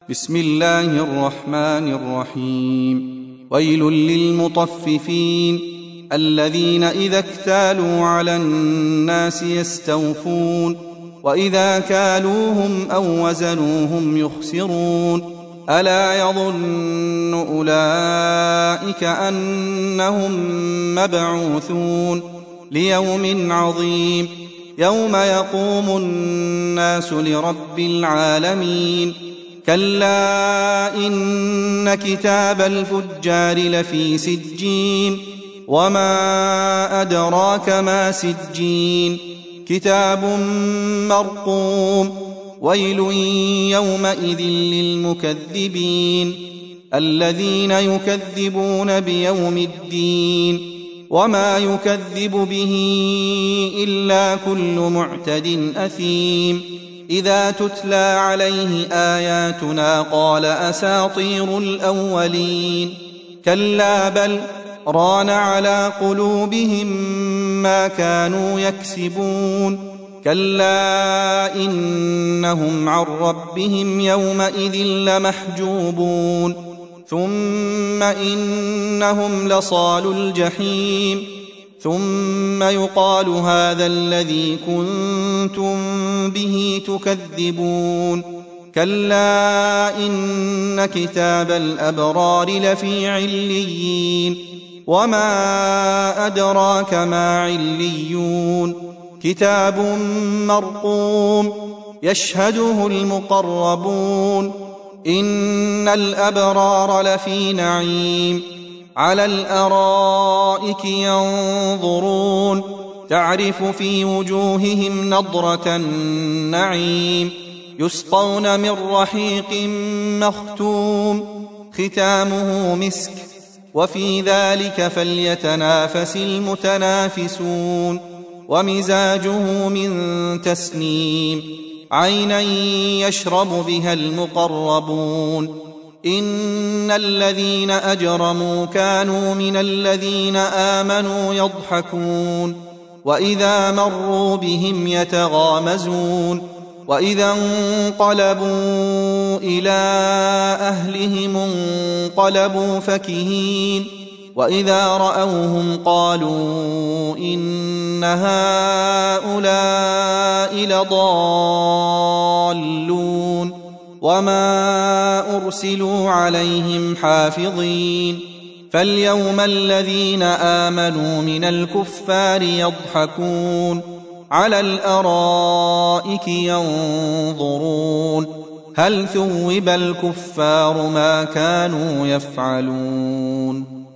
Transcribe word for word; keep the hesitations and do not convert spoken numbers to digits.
بسم الله الرحمن الرحيم. ويل للمطففين الذين إذا اكتالوا على الناس يستوفون وإذا كالوهم أو وزنوهم يخسرون ألا يظن أولئك أنهم مبعوثون ليوم عظيم يوم يقوم الناس لرب العالمين كلا إن كتاب الفجار لفي سجين وما أدراك ما سجين كتاب مرقوم ويل يومئذ للمكذبين الذين يكذبون بيوم الدين وما يكذب به إلا كل معتد أثيم إذا تتلى عليه آياتنا قال أساطير الأولين كلا بل ران على قلوبهم ما كانوا يكسبون كلا إنهم عن ربهم يومئذ لمحجوبون ثم إنهم لصالو الجحيم ثم يقال هذا الذي كنتم به تكذبون كلا إن كتاب الأبرار لفي عليين وما أدراك ما عليون كتاب مرقوم يشهده المقربون إن الأبرار لفي نعيم على الأرائك ينظرون تعرف في وجوههم نضرة النعيم يسقون من رحيق مختوم ختامه مسك وفي ذلك فليتنافس المتنافسون ومزاجه من تسنيم عينا يشرب بها المقربون إن الذين أجرموا كانوا من الذين آمنوا يضحكون وإذا مروا بهم يتغامزون وإذا انقلبوا إلى أهلهم انقلبوا فكهين وإذا رأوهم قالوا إن هؤلاء لضالون وما أرسلوا عليهم حافظين فاليوم الذين آمنوا من الكفار يضحكون على الأرائك ينظرون هل ثوب الكفار ما كانوا يفعلون